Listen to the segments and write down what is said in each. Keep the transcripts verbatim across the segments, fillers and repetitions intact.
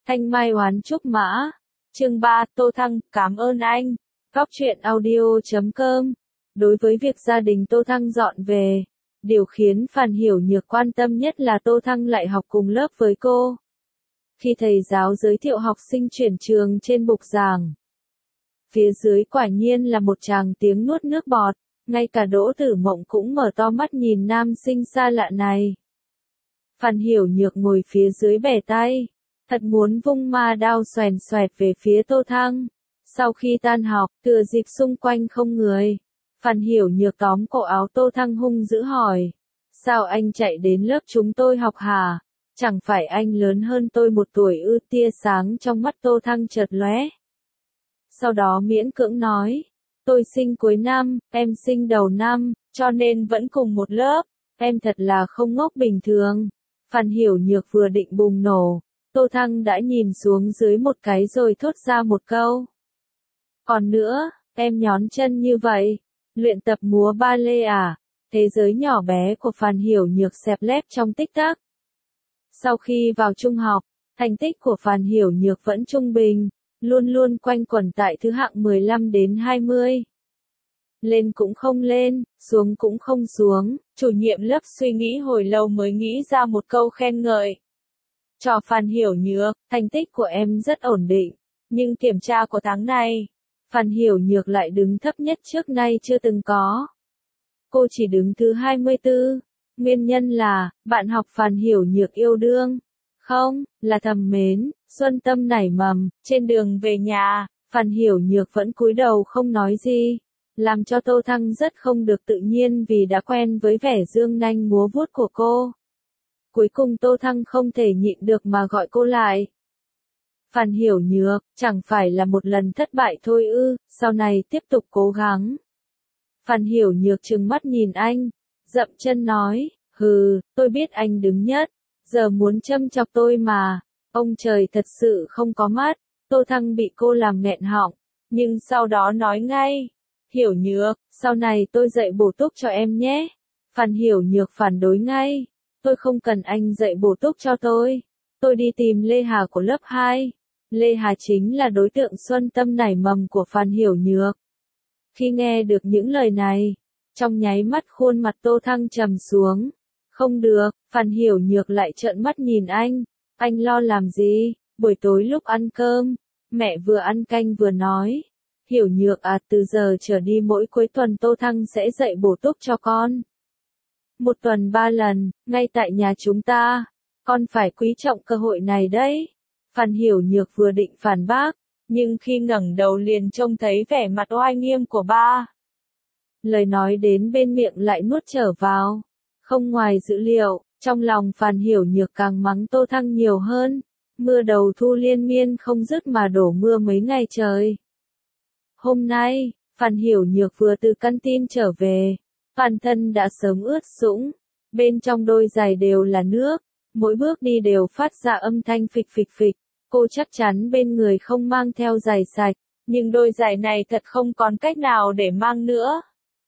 Thanh Mai oán trúc mã. Chương ba, Tô Thăng, cảm ơn anh. Góc truyện audio chấm com. Đối với việc gia đình Tô Thăng dọn về, điều khiến Phan Hiểu Nhược quan tâm nhất là Tô Thăng lại học cùng lớp với cô. Khi thầy giáo giới thiệu học sinh chuyển trường trên bục giảng, phía dưới quả nhiên là một tràng tiếng nuốt nước bọt, ngay cả Đỗ Tử Mộng cũng mở to mắt nhìn nam sinh xa lạ này. Phan Hiểu Nhược ngồi phía dưới bẻ tay, thật muốn vung ma đao xoèn xoẹt về phía Tô Thăng. Sau khi tan học, thừa dịp xung quanh không người, Phan Hiểu Nhược tóm cổ áo Tô Thăng hung dữ hỏi: sao anh chạy đến lớp chúng tôi học hả? Chẳng phải anh lớn hơn tôi một tuổi ư? Tia sáng trong mắt Tô Thăng chợt lóe. Sau đó miễn cưỡng nói: tôi sinh cuối năm, em sinh đầu năm, cho nên vẫn cùng một lớp, em thật là không ngốc bình thường. Phan Hiểu Nhược vừa định bùng nổ, Tô Thăng đã nhìn xuống dưới một cái rồi thốt ra một câu: còn nữa, em nhón chân như vậy, luyện tập múa ba lê à? Thế giới nhỏ bé của Phan Hiểu Nhược xẹp lép trong tích tắc. Sau khi vào trung học, thành tích của Phan Hiểu Nhược vẫn trung bình, luôn luôn quanh quẩn tại thứ hạng mười lăm đến hai mươi. Lên cũng không lên, xuống cũng không xuống, chủ nhiệm lớp suy nghĩ hồi lâu mới nghĩ ra một câu khen ngợi cho Phan Hiểu Nhược: thành tích của em rất ổn định, nhưng kiểm tra của tháng này, Phan Hiểu Nhược lại đứng thấp nhất trước nay chưa từng có. Cô chỉ đứng thứ hai mươi tư, nguyên nhân là, bạn học Phan Hiểu Nhược yêu đương. Không, là thầm mến, xuân tâm nảy mầm. Trên đường về nhà, Phan Hiểu Nhược vẫn cúi đầu không nói gì, làm cho Tô Thăng rất không được tự nhiên vì đã quen với vẻ dương nanh múa vuốt của cô. Cuối cùng Tô Thăng không thể nhịn được mà gọi cô lại. Phan Hiểu Nhược, chẳng phải là một lần thất bại thôi ư, sau này tiếp tục cố gắng. Phan Hiểu Nhược trừng mắt nhìn anh, dậm chân nói: hừ, tôi biết anh đứng nhất, giờ muốn châm chọc tôi mà. Ông trời thật sự không có mắt. Tô Thăng bị cô làm nghẹn họng, nhưng sau đó nói ngay: Hiểu Nhược, sau này tôi dạy bổ túc cho em nhé. Phan Hiểu Nhược phản đối ngay: tôi không cần anh dạy bổ túc cho tôi. Tôi đi tìm Lê Hà của lớp hai. Lê Hà chính là đối tượng xuân tâm nảy mầm của Phan Hiểu Nhược. Khi nghe được những lời này, trong nháy mắt khuôn mặt Tô Thăng trầm xuống. Không được, Phan Hiểu Nhược lại trợn mắt nhìn anh. Anh lo làm gì? Buổi tối lúc ăn cơm, mẹ vừa ăn canh vừa nói: Hiểu Nhược à, từ giờ trở đi mỗi cuối tuần Tô Thăng sẽ dạy bổ túc cho con. Một tuần ba lần, ngay tại nhà chúng ta. Con phải quý trọng cơ hội này đấy. Phan Hiểu Nhược vừa định phản bác, nhưng khi ngẩng đầu liền trông thấy vẻ mặt oai nghiêm của ba. Lời nói đến bên miệng lại nuốt trở vào. Không ngoài dữ liệu, trong lòng Phan Hiểu Nhược càng mắng Tô Thăng nhiều hơn. Mưa đầu thu liên miên không dứt mà đổ mưa mấy ngày trời. Hôm nay, Phan Hiểu Nhược vừa từ căn tin trở về, toàn thân đã sớm ướt sũng, bên trong đôi giày đều là nước, mỗi bước đi đều phát ra âm thanh phịch phịch phịch. Cô chắc chắn bên người không mang theo giày sạch, nhưng đôi giày này thật không còn cách nào để mang nữa.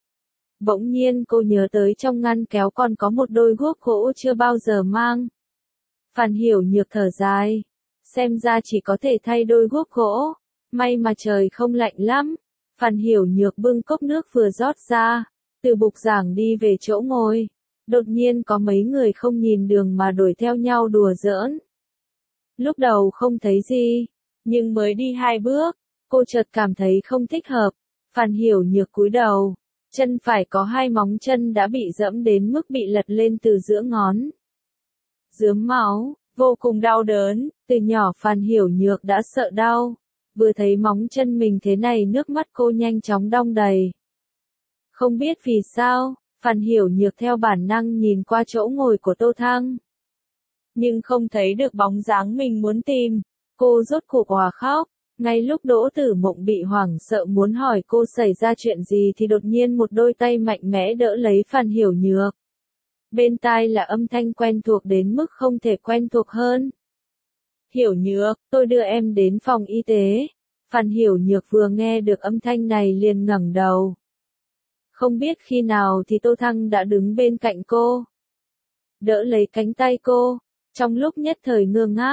Bỗng nhiên cô nhớ tới trong ngăn kéo còn có một đôi guốc gỗ chưa bao giờ mang. Phan Hiểu Nhược thở dài, xem ra chỉ có thể thay đôi guốc gỗ, may mà trời không lạnh lắm. Phan Hiểu Nhược bưng cốc nước vừa rót ra, từ bục giảng đi về chỗ ngồi, đột nhiên có mấy người không nhìn đường mà đuổi theo nhau đùa giỡn. Lúc đầu không thấy gì, nhưng mới đi hai bước, cô chợt cảm thấy không thích hợp. Phan Hiểu Nhược cúi đầu, chân phải có hai móng chân đã bị dẫm đến mức bị lật lên từ giữa ngón. Rướm máu, vô cùng đau đớn, từ nhỏ Phan Hiểu Nhược đã sợ đau. Vừa thấy móng chân mình thế này nước mắt cô nhanh chóng đong đầy. Không biết vì sao, Phan Hiểu Nhược theo bản năng nhìn qua chỗ ngồi của Tô Thăng. Nhưng không thấy được bóng dáng mình muốn tìm, cô rốt cuộc òa khóc. Ngay lúc Đỗ Tử Mộng bị hoảng sợ muốn hỏi cô xảy ra chuyện gì thì đột nhiên một đôi tay mạnh mẽ đỡ lấy Phan Hiểu Nhược. Bên tai là âm thanh quen thuộc đến mức không thể quen thuộc hơn. Hiểu Nhược, tôi đưa em đến phòng y tế. Phan Hiểu Nhược vừa nghe được âm thanh này liền ngẩng đầu. Không biết khi nào thì Tô Thăng đã đứng bên cạnh cô, đỡ lấy cánh tay cô. Trong lúc nhất thời ngơ ngác,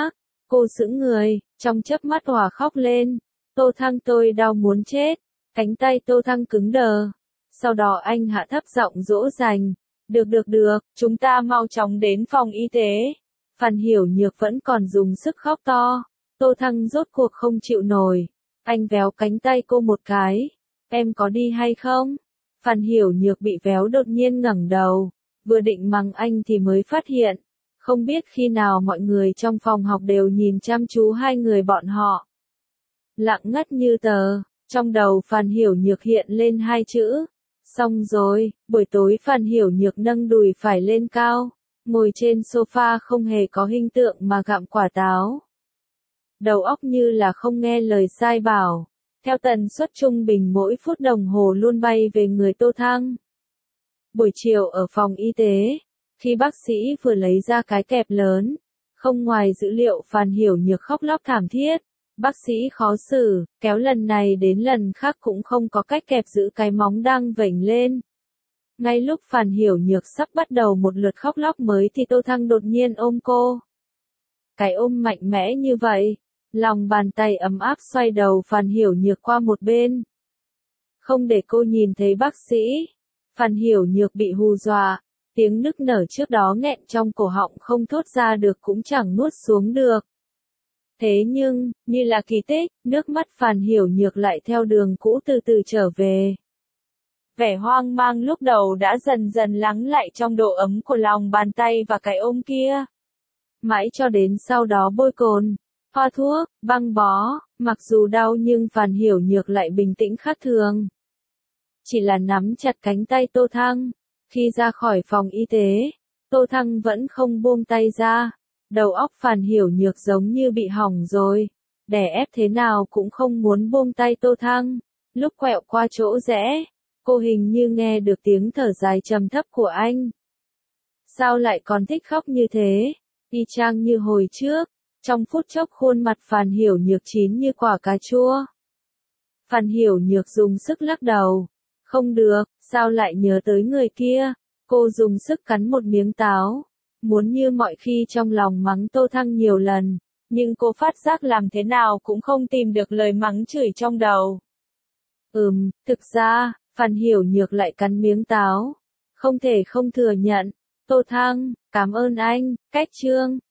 Cô sững người, trong chớp mắt òa khóc lên. Tô Thăng tôi đau muốn chết. Cánh tay Tô Thăng cứng đờ. Sau đó anh hạ thấp giọng dỗ dành. Được được được, chúng ta mau chóng đến phòng y tế. Phan Hiểu Nhược vẫn còn dùng sức khóc to. Tô Thăng rốt cuộc không chịu nổi. Anh véo cánh tay cô một cái. Em có đi hay không? Phan Hiểu Nhược bị véo đột nhiên ngẩng đầu. Vừa định mắng anh thì mới phát hiện. Không biết khi nào mọi người trong phòng học đều nhìn chăm chú hai người bọn họ. Lặng ngắt như tờ, trong đầu Phan Hiểu Nhược hiện lên hai chữ. Xong rồi, buổi tối Phan Hiểu Nhược nâng đùi phải lên cao, ngồi trên sofa không hề có hình tượng mà gặm quả táo. Đầu óc như là không nghe lời sai bảo, theo tần suất trung bình mỗi phút đồng hồ luôn bay về người Tô Thăng. Buổi chiều ở phòng y tế, khi bác sĩ vừa lấy ra cái kẹp lớn, không ngoài dữ liệu Phan Hiểu Nhược khóc lóc thảm thiết. Bác sĩ khó xử, kéo lần này đến lần khác cũng không có cách kẹp giữ cái móng đang vểnh lên. Ngay lúc Phan Hiểu Nhược sắp bắt đầu một lượt khóc lóc mới thì Tô Thăng đột nhiên ôm cô. Cái ôm mạnh mẽ như vậy, lòng bàn tay ấm áp xoay đầu Phan Hiểu Nhược qua một bên. Không để cô nhìn thấy bác sĩ, Phan Hiểu Nhược bị hù dọa, tiếng nức nở trước đó nghẹn trong cổ họng không thốt ra được cũng chẳng nuốt xuống được. Thế nhưng, như là kỳ tích, nước mắt Phan Hiểu Nhược lại theo đường cũ từ từ trở về. Vẻ hoang mang lúc đầu đã dần dần lắng lại trong độ ấm của lòng bàn tay và cái ôm kia. Mãi cho đến sau đó bôi cồn, thoa thuốc, băng bó, mặc dù đau nhưng Phan Hiểu Nhược lại bình tĩnh khác thường. Chỉ là nắm chặt cánh tay Tô Thăng. Khi ra khỏi phòng y tế, Tô Thăng vẫn không buông tay ra. Đầu óc Phan Hiểu Nhược giống như bị hỏng rồi. Đè ép thế nào cũng không muốn buông tay Tô Thăng. Lúc quẹo qua chỗ rẽ, cô hình như nghe được tiếng thở dài trầm thấp của anh. Sao lại còn thích khóc như thế? Y chang như hồi trước. Trong phút chốc khuôn mặt Phan Hiểu Nhược chín như quả cà chua. Phan Hiểu Nhược dùng sức lắc đầu. Không được, sao lại nhớ tới người kia? Cô dùng sức cắn một miếng táo. Muốn như mọi khi trong lòng mắng Tô Thăng nhiều lần, nhưng cô phát giác làm thế nào cũng không tìm được lời mắng chửi trong đầu. Ừm, thực ra, Phan Hiểu Nhược lại cắn miếng táo. Không thể không thừa nhận. Tô Thăng, cảm ơn anh, cách chương.